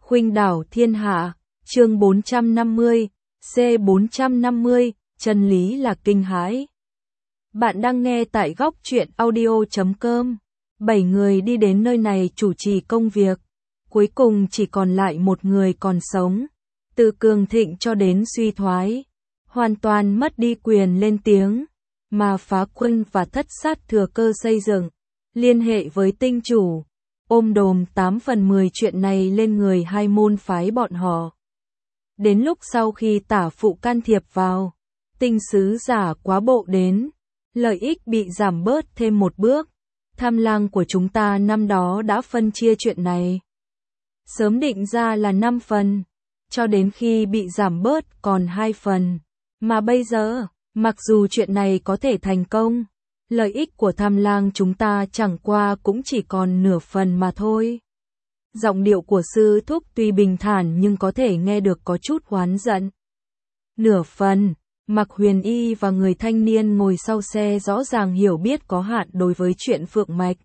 Khuynh đảo thiên hạ, chương 450, C450, chân lý là kinh hãi. Bạn đang nghe tại góc truyện audio.com. 7 người đi đến nơi này chủ trì công việc. Cuối cùng chỉ còn lại một người còn sống. Từ cường thịnh cho đến suy thoái. Hoàn toàn mất đi quyền lên tiếng. Mà phá quân và thất sát thừa cơ xây dựng. Liên hệ với tinh chủ. Ôm đồm 8/10 chuyện này lên người hai môn phái bọn họ. Đến lúc sau khi tả phụ can thiệp vào, tinh sứ giả quá bộ đến, lợi ích bị giảm bớt thêm một bước. Tham lang của chúng ta năm đó đã phân chia chuyện này. Sớm định ra là 5 phần, cho đến khi bị giảm bớt còn 2 phần. Mà bây giờ, mặc dù chuyện này có thể thành công, lợi ích của tham lang chúng ta chẳng qua cũng chỉ còn nửa phần mà thôi. Giọng điệu của sư thúc tuy bình thản nhưng có thể nghe được có chút oán giận. Nửa phần, Mạc Huyền Y và người thanh niên ngồi sau xe rõ ràng hiểu biết có hạn đối với chuyện Phượng Mạch.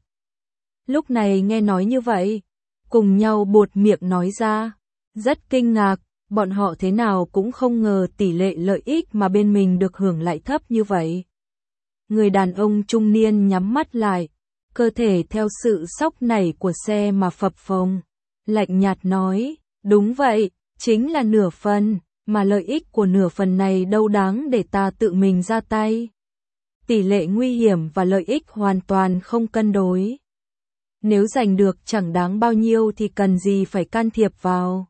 Lúc này nghe nói như vậy, cùng nhau buột miệng nói ra. Rất kinh ngạc, bọn họ thế nào cũng không ngờ tỷ lệ lợi ích mà bên mình được hưởng lại thấp như vậy. Người đàn ông trung niên nhắm mắt lại, cơ thể theo sự sóc nảy của xe mà phập phồng, lạnh nhạt nói, đúng vậy, chính là nửa phần, mà lợi ích của nửa phần này đâu đáng để ta tự mình ra tay. Tỷ lệ nguy hiểm và lợi ích hoàn toàn không cân đối. Nếu giành được chẳng đáng bao nhiêu thì cần gì phải can thiệp vào.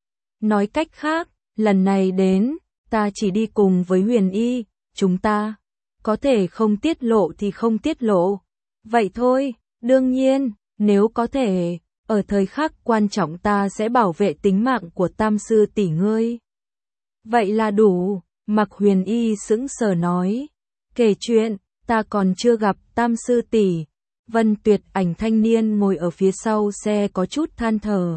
Nói cách khác, lần này đến, ta chỉ đi cùng với Huyền Y, chúng ta có thể không tiết lộ thì không tiết lộ. Vậy thôi, đương nhiên, nếu có thể, ở thời khắc quan trọng ta sẽ bảo vệ tính mạng của tam sư tỷ ngươi. Vậy là đủ, Mạc Huyền Y sững sờ nói. Kể chuyện, ta còn chưa gặp tam sư tỷ. Vân Tuyệt Ảnh thanh niên ngồi ở phía sau xe có chút than thở.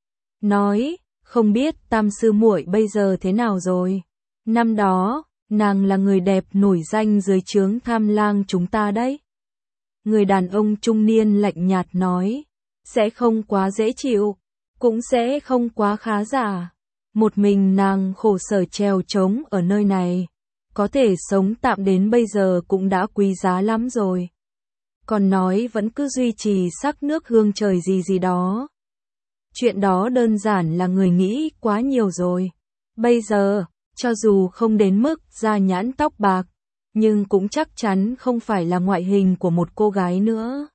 Nói, không biết tam sư muội bây giờ thế nào rồi. Năm đó, nàng là người đẹp nổi danh dưới trướng tham lang chúng ta đấy. Người đàn ông trung niên lạnh nhạt nói, sẽ không quá dễ chịu, cũng sẽ không quá khá giả. Một mình nàng khổ sở trèo trống ở nơi này, có thể sống tạm đến bây giờ cũng đã quý giá lắm rồi. Còn nói vẫn cứ duy trì sắc nước hương trời gì đó. Chuyện đó đơn giản là người nghĩ quá nhiều rồi. Bây giờ, cho dù không đến mức da nhãn tóc bạc, nhưng cũng chắc chắn không phải là ngoại hình của một cô gái nữa.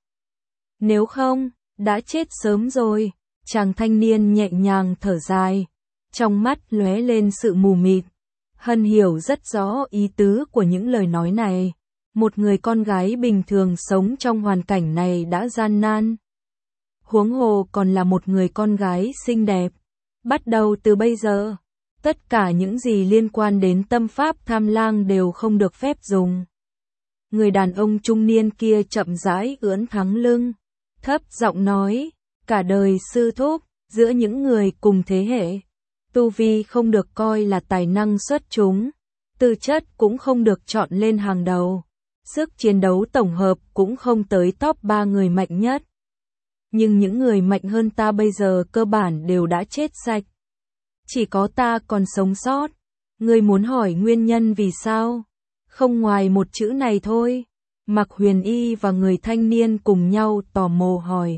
Nếu không, đã chết sớm rồi. Chàng thanh niên nhẹ nhàng thở dài, trong mắt lóe lên sự mù mịt. Hân hiểu rất rõ ý tứ của những lời nói này. Một người con gái bình thường sống trong hoàn cảnh này đã gian nan. Huống hồ còn là một người con gái xinh đẹp. Bắt đầu từ bây giờ, tất cả những gì liên quan đến tâm pháp tham lang đều không được phép dùng. Người đàn ông trung niên kia chậm rãi ưỡn thẳng lưng, thấp giọng nói, cả đời sư thúc, giữa những người cùng thế hệ, tu vi không được coi là tài năng xuất chúng, tư chất cũng không được chọn lên hàng đầu, sức chiến đấu tổng hợp cũng không tới top 3 người mạnh nhất. Nhưng những người mạnh hơn ta bây giờ cơ bản đều đã chết sạch. Chỉ có ta còn sống sót. Ngươi muốn hỏi nguyên nhân vì sao? Không ngoài một chữ này thôi. Mạc Huyền Y và người thanh niên cùng nhau tò mò hỏi.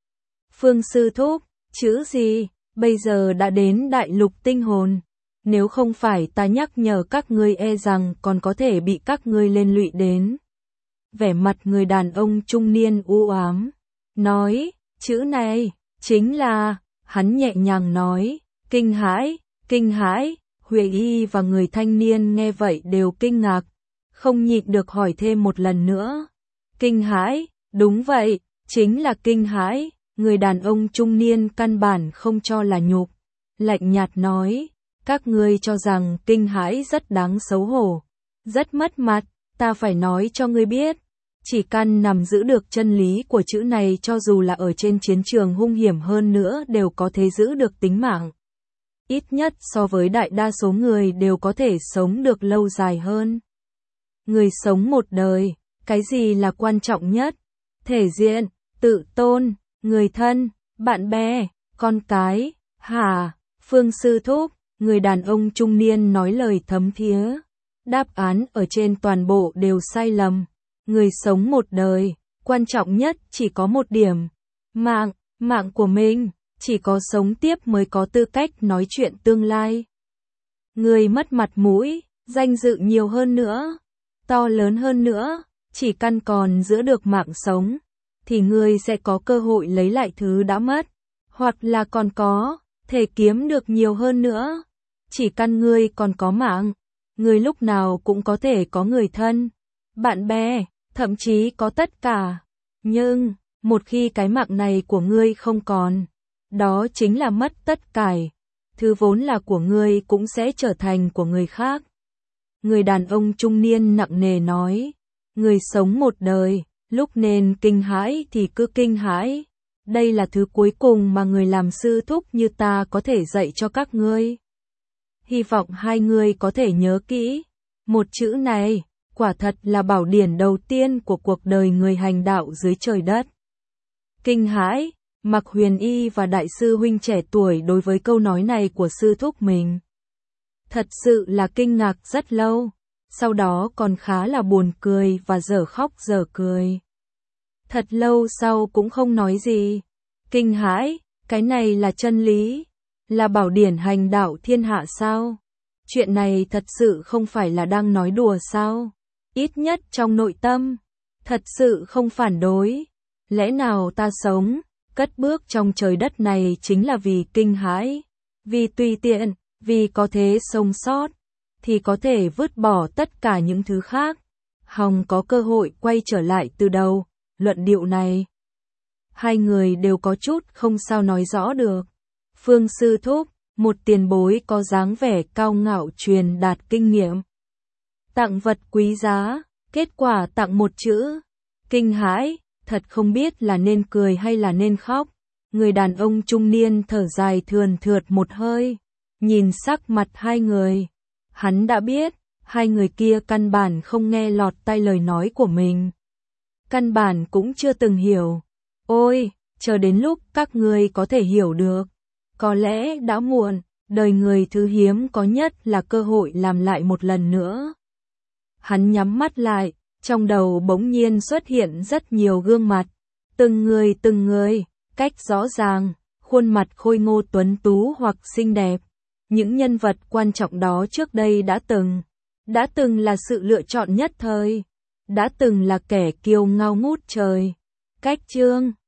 Phương sư thúc, chữ gì? Bây giờ đã đến đại lục tinh hồn. Nếu không phải ta nhắc nhở các ngươi e rằng còn có thể bị các ngươi liên lụy đến. Vẻ mặt người đàn ông trung niên u ám. Nói, chữ này, chính là, hắn nhẹ nhàng nói, kinh hãi, kinh hãi. Huyền Y và người thanh niên nghe vậy đều kinh ngạc, không nhịn được hỏi thêm một lần nữa. Kinh hãi, đúng vậy, chính là kinh hãi. Người đàn ông trung niên căn bản không cho là nhục, lạnh nhạt nói, các ngươi cho rằng kinh hãi rất đáng xấu hổ, rất mất mặt, ta phải nói cho ngươi biết, chỉ cần nằm giữ được chân lý của chữ này cho dù là ở trên chiến trường hung hiểm hơn nữa đều có thể giữ được tính mạng. Ít nhất so với đại đa số người đều có thể sống được lâu dài hơn. Người sống một đời, cái gì là quan trọng nhất? Thể diện, tự tôn, người thân, bạn bè, con cái, Hả, Phương sư thúc, người đàn ông trung niên nói lời thấm thía. Đáp án ở trên toàn bộ đều sai lầm. Người sống một đời, quan trọng nhất chỉ có một điểm. Mạng của mình, chỉ có sống tiếp mới có tư cách nói chuyện tương lai. Người mất mặt mũi, danh dự nhiều hơn nữa, to lớn hơn nữa, chỉ căn còn giữ được mạng sống, thì người sẽ có cơ hội lấy lại thứ đã mất, hoặc là còn có thể kiếm được nhiều hơn nữa. Chỉ căn ngươi còn có mạng, ngươi lúc nào cũng có thể có người thân, bạn bè, thậm chí có tất cả. Nhưng, một khi cái mạng này của ngươi không còn, đó chính là mất tất cả. Thứ vốn là của ngươi cũng sẽ trở thành của người khác. Người đàn ông trung niên nặng nề nói, người sống một đời, lúc nên kinh hãi thì cứ kinh hãi. Đây là thứ cuối cùng mà người làm sư thúc như ta có thể dạy cho các ngươi. Hy vọng hai người có thể nhớ kỹ. Một chữ này, quả thật là bảo điển đầu tiên của cuộc đời người hành đạo dưới trời đất. Kinh hãi, Mạc Huyền Y và đại sư huynh trẻ tuổi đối với câu nói này của sư thúc mình. Thật sự là kinh ngạc rất lâu, sau đó còn khá là buồn cười và dở khóc dở cười. Thật lâu sau cũng không nói gì. Kinh hãi, cái này là chân lý, là bảo điển hành đạo thiên hạ sao? Chuyện này thật sự không phải là đang nói đùa sao? Ít nhất trong nội tâm, thật sự không phản đối. Lẽ nào ta sống, cất bước trong trời đất này chính là vì kinh hãi, vì tùy tiện, vì có thể sống sót, thì có thể vứt bỏ tất cả những thứ khác. Hòng có cơ hội quay trở lại từ đầu, luận điệu này. Hai người đều có chút không sao nói rõ được. Phương sư thúc, một tiền bối có dáng vẻ cao ngạo truyền đạt kinh nghiệm. Tặng vật quý giá, kết quả tặng một chữ. Kinh hãi, thật không biết là nên cười hay là nên khóc. Người đàn ông trung niên thở dài thườn thượt một hơi, nhìn sắc mặt hai người. Hắn đã biết, hai người kia căn bản không nghe lọt tai lời nói của mình. Căn bản cũng chưa từng hiểu. Ôi, chờ đến lúc các ngươi có thể hiểu được. Có lẽ đã muộn, đời người thứ hiếm có nhất là cơ hội làm lại một lần nữa. Hắn nhắm mắt lại, trong đầu bỗng nhiên xuất hiện rất nhiều gương mặt. Từng người, cách rõ ràng, khuôn mặt khôi ngô tuấn tú hoặc xinh đẹp. Những nhân vật quan trọng đó trước đây đã từng là sự lựa chọn nhất thời, đã từng là kẻ kiêu ngao ngút trời. Cách chương